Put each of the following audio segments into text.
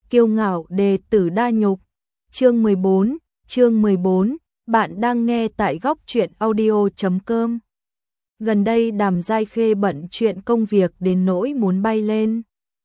Kiêu ngạo đệ tử đa nhục. Chương 14, bạn đang nghe tại góc truyện audio.com. Gần đây Đàm Giai Khê bận chuyện công việc đến nỗi muốn bay lên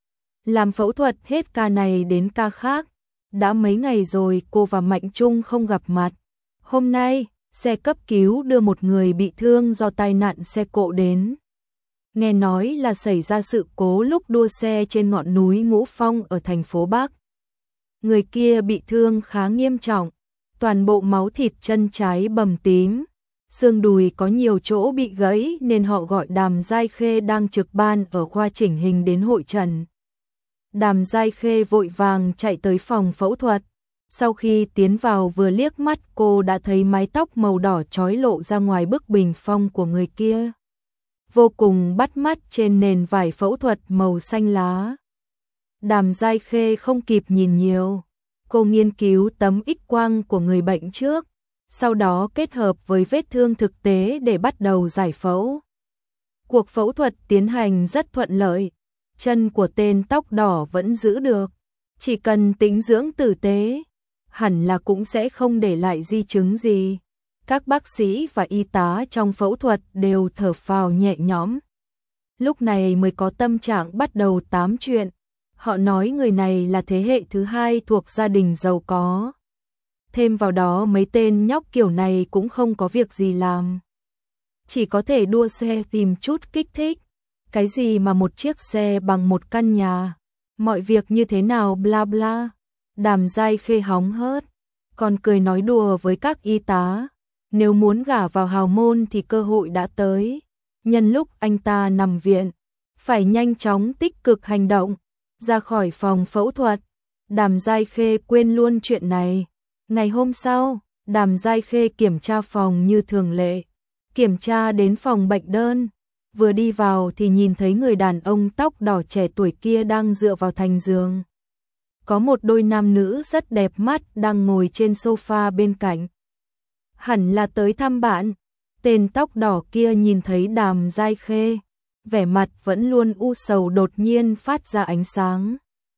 làm phẫu thuật hết ca này đến ca khác. Đã mấy ngày rồi cô và Mạnh Trung không gặp mặt. Hôm nay, xe cấp cứu đưa một người bị thương do tai nạn xe cộ đến. Nghe nói là xảy ra sự cố lúc đua xe trên ngọn núi Ngũ Phong ở thành phố Bắc. Người kia bị thương khá nghiêm trọng, toàn bộ máu thịt chân trái bầm tím, xương đùi có nhiều chỗ bị gãy nên họ gọi Đàm Giai Khê đang trực ban ở khoa chỉnh hình đến hội trần. Đàm Giai Khê vội vàng chạy tới phòng phẫu thuật. Sau khi tiến vào vừa liếc mắt cô đã thấy mái tóc màu đỏ chói lộ ra ngoài bức bình phong của người kia, vô cùng bắt mắt trên nền vải phẫu thuật màu xanh lá. Đàm Giai Khê không kịp nhìn nhiều, cô nghiên cứu tấm X-quang của người bệnh trước, sau đó kết hợp với vết thương thực tế để bắt đầu giải phẫu. Cuộc phẫu thuật tiến hành rất thuận lợi, chân của tên tóc đỏ vẫn giữ được, chỉ cần tĩnh dưỡng tử tế, hẳn là cũng sẽ không để lại di chứng gì. Các bác sĩ và y tá trong phẫu thuật đều thở phào nhẹ nhõm. Lúc này mới có tâm trạng bắt đầu tám chuyện. Họ nói người này là thế hệ thứ hai thuộc gia đình giàu có. Thêm vào đó mấy tên nhóc kiểu này cũng không có việc gì làm, chỉ có thể đua xe tìm chút kích thích. Cái gì mà một chiếc xe bằng một căn nhà, mọi việc như thế nào bla bla. Đàm Giai Khê hóng hớt, còn cười nói đùa với các y tá. Nếu muốn gả vào hào môn thì cơ hội đã tới. Nhân lúc anh ta nằm viện, phải nhanh chóng tích cực hành động. Ra khỏi phòng phẫu thuật, Đàm Giai Khê quên luôn chuyện này. Ngày hôm sau, Đàm Giai Khê kiểm tra phòng như thường lệ. Kiểm tra đến phòng bệnh đơn. Vừa đi vào thì nhìn thấy người đàn ông tóc đỏ trẻ tuổi kia đang dựa vào thành giường. Có một đôi nam nữ rất đẹp mắt đang ngồi trên sofa bên cạnh. Hẳn là tới thăm bạn. Tên tóc đỏ kia nhìn thấy Đàm Giai Khê, vẻ mặt vẫn luôn u sầu đột nhiên phát ra ánh sáng.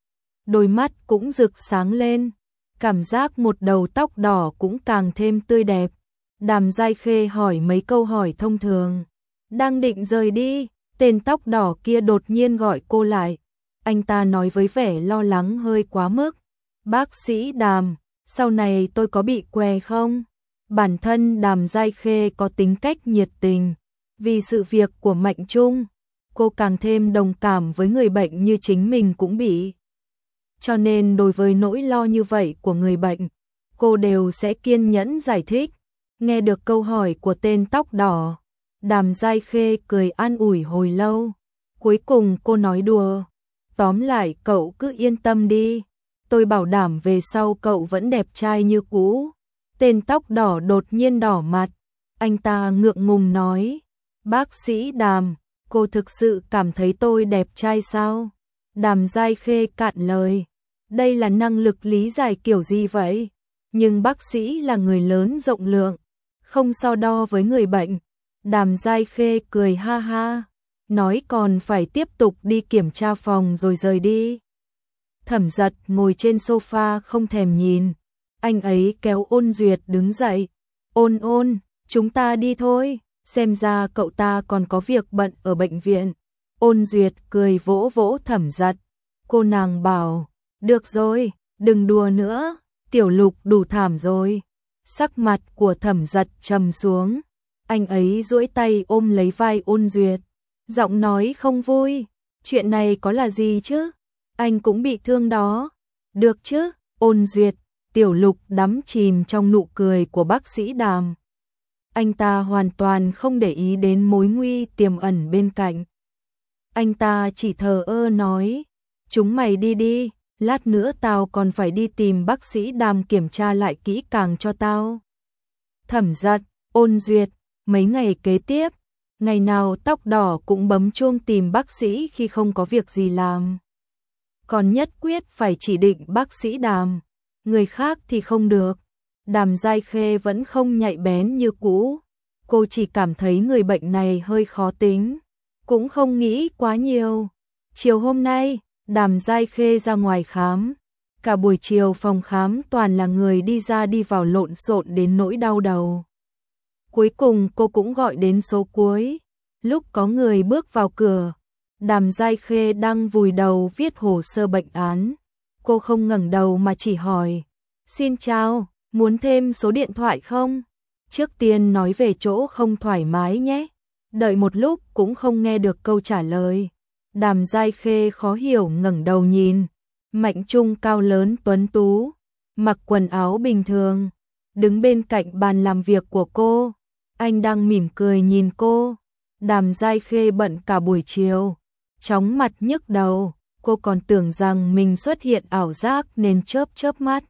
Đôi mắt cũng rực sáng lên, cảm giác một đầu tóc đỏ cũng càng thêm tươi đẹp. Đàm Giai Khê hỏi mấy câu hỏi thông thường. Đang định rời đi, tên tóc đỏ kia đột nhiên gọi cô lại. Anh ta nói với vẻ lo lắng hơi quá mức. Bác sĩ Đàm, sau này tôi có bị què không? Bản thân Đàm Giai Khê có tính cách nhiệt tình. Vì sự việc của Mạnh Trung, cô càng thêm đồng cảm với người bệnh như chính mình cũng bị. Cho nên đối với nỗi lo như vậy của người bệnh, cô đều sẽ kiên nhẫn giải thích. Nghe được câu hỏi của tên tóc đỏ, Đàm Giai Khê cười an ủi hồi lâu. Cuối cùng cô nói đùa. Tóm lại cậu cứ yên tâm đi. Tôi bảo đảm về sau cậu vẫn đẹp trai như cũ. Tên tóc đỏ đột nhiên đỏ mặt. Anh ta ngượng ngùng nói. Bác sĩ Đàm, cô thực sự cảm thấy tôi đẹp trai sao? Đàm Giai Khê cạn lời. Đây là năng lực lý giải kiểu gì vậy? Nhưng bác sĩ là người lớn rộng lượng, không so đo với người bệnh. Đàm Giai Khê cười ha ha, nói còn phải tiếp tục đi kiểm tra phòng rồi rời đi. Thẩm Giật ngồi trên sofa không thèm nhìn. Anh ấy kéo Ôn Duyệt đứng dậy. Ôn ôn, chúng ta đi thôi. Xem ra cậu ta còn có việc bận ở bệnh viện. Ôn Duyệt cười vỗ vỗ Thẩm Giật. Cô nàng bảo, được rồi, đừng đùa nữa, Tiểu Lục đủ thảm rồi. Sắc mặt của Thẩm Giật trầm xuống. Anh ấy duỗi tay ôm lấy vai Ôn Duyệt, giọng nói không vui. Chuyện này có là gì chứ? Anh cũng bị thương đó. Được chứ, Ôn Duyệt. Tiểu Lục đắm chìm trong nụ cười của bác sĩ Đàm. Anh ta hoàn toàn không để ý đến mối nguy tiềm ẩn bên cạnh. Anh ta chỉ thờ ơ nói, chúng mày đi đi, lát nữa tao còn phải đi tìm bác sĩ Đàm kiểm tra lại kỹ càng cho tao. Thẩm Giật, Ôn Duyệt, mấy ngày kế tiếp, ngày nào tóc đỏ cũng bấm chuông tìm bác sĩ khi không có việc gì làm. Còn nhất quyết phải chỉ định bác sĩ Đàm, người khác thì không được. Đàm Giai Khê vẫn không nhạy bén như cũ. Cô chỉ cảm thấy người bệnh này hơi khó tính, cũng không nghĩ quá nhiều. Chiều hôm nay, Đàm Giai Khê ra ngoài khám. Cả buổi chiều phòng khám toàn là người đi ra đi vào lộn xộn đến nỗi đau đầu. Cuối cùng cô cũng gọi đến số cuối. Lúc có người bước vào cửa, Đàm Giai Khê đang vùi đầu viết hồ sơ bệnh án. Cô không ngẩng đầu mà chỉ hỏi, xin chào, muốn thêm số điện thoại không? Trước tiên nói về chỗ không thoải mái nhé. Đợi một lúc cũng không nghe được câu trả lời. Đàm Giai Khê khó hiểu ngẩng đầu nhìn. Mạnh Trung cao lớn tuấn tú, mặc quần áo bình thường, đứng bên cạnh bàn làm việc của cô. Anh đang mỉm cười nhìn cô. Đàm Giai Khê bận cả buổi chiều, chóng mặt nhức đầu, cô còn tưởng rằng mình xuất hiện ảo giác nên chớp chớp mắt.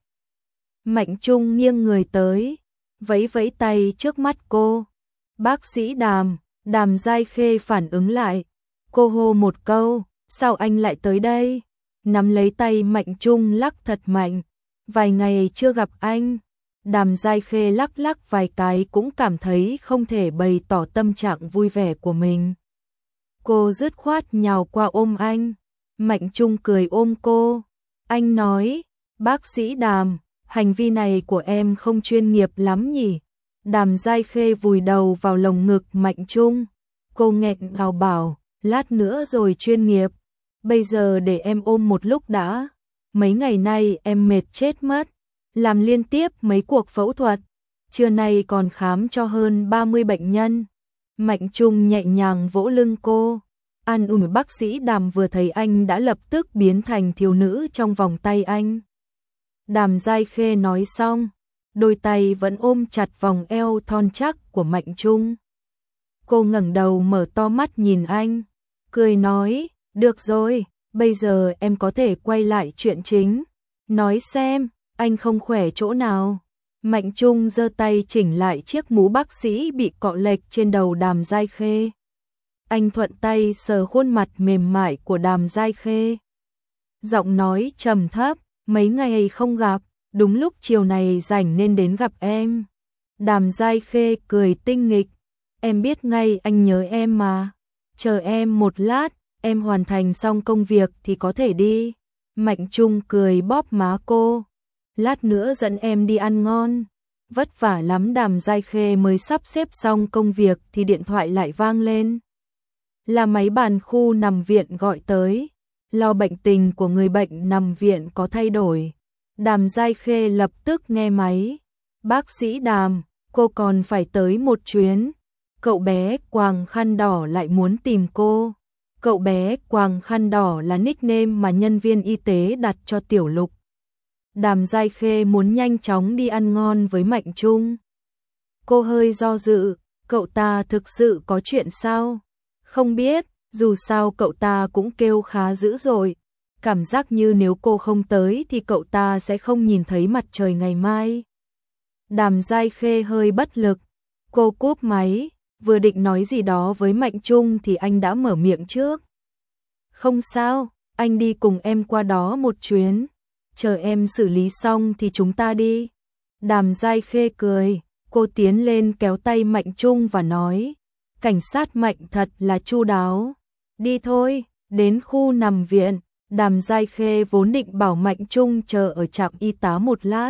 Mạnh Trung nghiêng người tới, vẫy vẫy tay trước mắt cô. Bác sĩ Đàm. Đàm Giai Khê phản ứng lại. Cô hô một câu, sao anh lại tới đây? Nắm lấy tay Mạnh Trung lắc thật mạnh. Vài ngày chưa gặp anh. Đàm Giai Khê lắc lắc vài cái cũng cảm thấy không thể bày tỏ tâm trạng vui vẻ của mình. Cô dứt khoát nhào qua ôm anh. Mạnh Trung cười ôm cô. Anh nói, bác sĩ Đàm, hành vi này của em không chuyên nghiệp lắm nhỉ? Đàm Giai Khê vùi đầu vào lồng ngực Mạnh Trung. Cô nghẹn ngào bảo, lát nữa rồi chuyên nghiệp. Bây giờ để em ôm một lúc đã. Mấy ngày nay em mệt chết mất. Làm liên tiếp mấy cuộc phẫu thuật. Trưa nay còn khám cho hơn 30 bệnh nhân. Mạnh Trung nhẹ nhàng vỗ lưng cô. An ủi bác sĩ Đàm vừa thấy anh đã lập tức biến thành thiếu nữ trong vòng tay anh. Đàm Giai Khê nói xong, đôi tay vẫn ôm chặt vòng eo thon chắc của Mạnh Trung. Cô ngẩng đầu mở to mắt nhìn anh, cười nói, được rồi, bây giờ em có thể quay lại chuyện chính. Nói xem, anh không khỏe chỗ nào? Mạnh Trung giơ tay chỉnh lại chiếc mũ bác sĩ bị cọ lệch trên đầu Đàm Giai Khê. Anh thuận tay sờ khuôn mặt mềm mại của Đàm Giai Khê. Giọng nói trầm thấp, mấy ngày không gặp, đúng lúc chiều này rảnh nên đến gặp em. Đàm Giai Khê cười tinh nghịch, em biết ngay anh nhớ em mà. Chờ em một lát, em hoàn thành xong công việc thì có thể đi. Mạnh Trung cười bóp má cô. Lát nữa dẫn em đi ăn ngon. Vất vả lắm. Đàm Giai Khê mới sắp xếp xong công việc thì điện thoại lại vang lên. Là máy bàn khu nằm viện gọi tới. Lo bệnh tình của người bệnh nằm viện có thay đổi. Đàm Giai Khê lập tức nghe máy. Bác sĩ Đàm, cô còn phải tới một chuyến. Cậu bé quàng khăn đỏ lại muốn tìm cô. Cậu bé quàng khăn đỏ là nickname mà nhân viên y tế đặt cho Tiểu Lục. Đàm Giai Khê muốn nhanh chóng đi ăn ngon với Mạnh Trung. Cô hơi do dự, cậu ta thực sự có chuyện sao? Không biết, dù sao cậu ta cũng kêu khá dữ dội. Cảm giác như nếu cô không tới thì cậu ta sẽ không nhìn thấy mặt trời ngày mai. Đàm Giai Khê hơi bất lực. Cô cúp máy, vừa định nói gì đó với Mạnh Trung thì anh đã mở miệng trước. Không sao, anh đi cùng em qua đó một chuyến. Chờ em xử lý xong thì chúng ta đi. Đàm Giai Khê cười, cô tiến lên kéo tay Mạnh Trung và nói, cảnh sát Mạnh thật là chu đáo. Đi thôi. Đến khu nằm viện, Đàm Giai Khê vốn định bảo Mạnh Trung chờ ở trạm y tá một lát.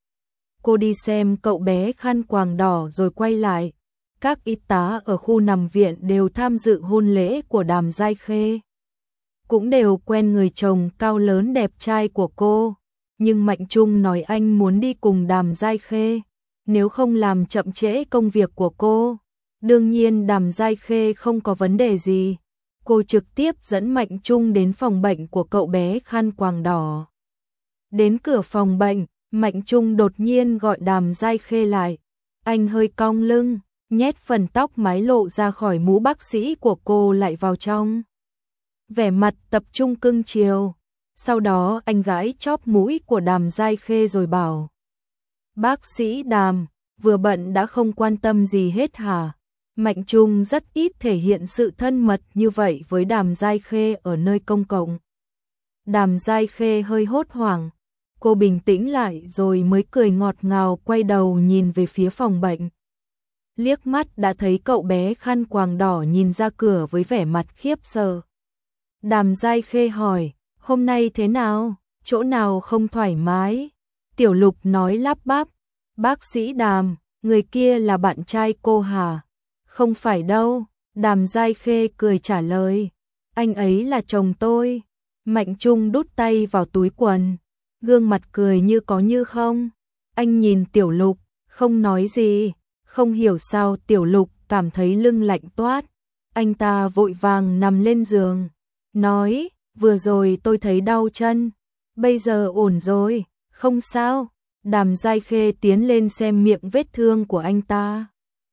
Cô đi xem cậu bé khăn quàng đỏ rồi quay lại. Các y tá ở khu nằm viện đều tham dự hôn lễ của Đàm Giai Khê. Cũng đều quen người chồng cao lớn đẹp trai của cô. Nhưng Mạnh Trung nói anh muốn đi cùng Đàm Giai Khê, nếu không làm chậm trễ công việc của cô. Đương nhiên Đàm Giai Khê không có vấn đề gì. Cô trực tiếp dẫn Mạnh Trung đến phòng bệnh của cậu bé khăn quàng đỏ. Đến cửa phòng bệnh, Mạnh Trung đột nhiên gọi Đàm Giai Khê lại. Anh hơi cong lưng, nhét phần tóc mái lộ ra khỏi mũ bác sĩ của cô lại vào trong. Vẻ mặt tập trung cưng chiều. Sau đó anh gãi chóp mũi của Đàm Giai Khê rồi bảo. Bác sĩ Đàm, vừa bận đã không quan tâm gì hết hả? Mạnh Trung rất ít thể hiện sự thân mật như vậy với Đàm Giai Khê ở nơi công cộng. Đàm Giai Khê hơi hốt hoảng. Cô bình tĩnh lại rồi mới cười ngọt ngào quay đầu nhìn về phía phòng bệnh. Liếc mắt đã thấy cậu bé khăn quàng đỏ nhìn ra cửa với vẻ mặt khiếp sợ. Đàm Giai Khê hỏi, hôm nay thế nào? chỗ nào không thoải mái? Tiểu Lục nói lắp bắp. Bác sĩ Đàm, người kia là bạn trai cô hả? Không phải đâu, Đàm Giai Khê cười trả lời. Anh ấy là chồng tôi. Mạnh Trung đút tay vào túi quần, gương mặt cười như có như không. Anh nhìn Tiểu Lục, không nói gì, không hiểu sao Tiểu Lục cảm thấy lưng lạnh toát. Anh ta vội vàng nằm lên giường, nói, vừa rồi tôi thấy đau chân, bây giờ ổn rồi, không sao. Đàm Giai Khê tiến lên xem miệng vết thương của anh ta.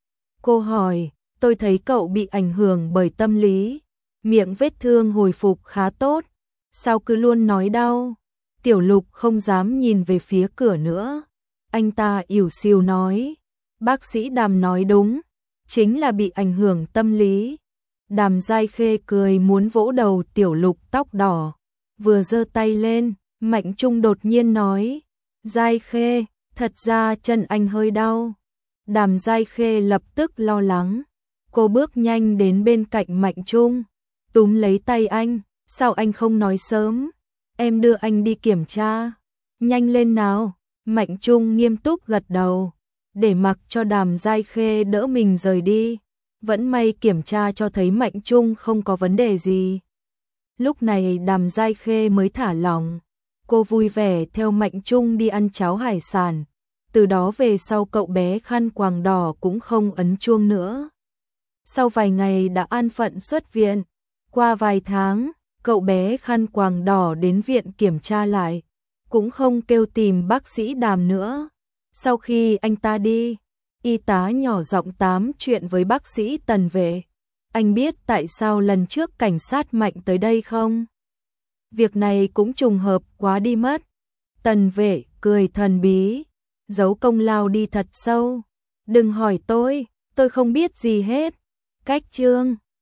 Cô hỏi, tôi thấy cậu bị ảnh hưởng bởi tâm lý, miệng vết thương hồi phục khá tốt, sao cứ luôn nói đau? Tiểu Lục không dám nhìn về phía cửa nữa. Anh ta ỉu xìu nói, bác sĩ Đàm nói đúng, chính là bị ảnh hưởng tâm lý. Đàm Giai Khê cười muốn vỗ đầu Tiểu Lục tóc đỏ, vừa giơ tay lên, Mạnh Trung đột nhiên nói, Giai Khê, thật ra chân anh hơi đau. Đàm Giai Khê lập tức lo lắng, cô bước nhanh đến bên cạnh Mạnh Trung, túm lấy tay anh, sao anh không nói sớm, em đưa anh đi kiểm tra, nhanh lên nào. Mạnh Trung nghiêm túc gật đầu, để mặc cho Đàm Giai Khê đỡ mình rời đi. Vẫn may kiểm tra cho thấy Mạnh Trung không có vấn đề gì. Lúc này Đàm Giai Khê mới thả lỏng, cô vui vẻ theo Mạnh Trung đi ăn cháo hải sản. Từ đó về sau cậu bé khăn quàng đỏ cũng không ấn chuông nữa. Sau vài ngày đã an phận xuất viện, qua vài tháng, cậu bé khăn quàng đỏ đến viện kiểm tra lại, cũng không kêu tìm bác sĩ Đàm nữa. Sau khi anh ta đi, y tá nhỏ giọng tám chuyện với bác sĩ Tần Vệ. Anh biết tại sao lần trước cảnh sát Mạnh tới đây không? Việc này cũng trùng hợp quá đi mất. Tần Vệ cười thần bí, giấu công lao đi thật sâu. Đừng hỏi tôi không biết gì hết. Cách chương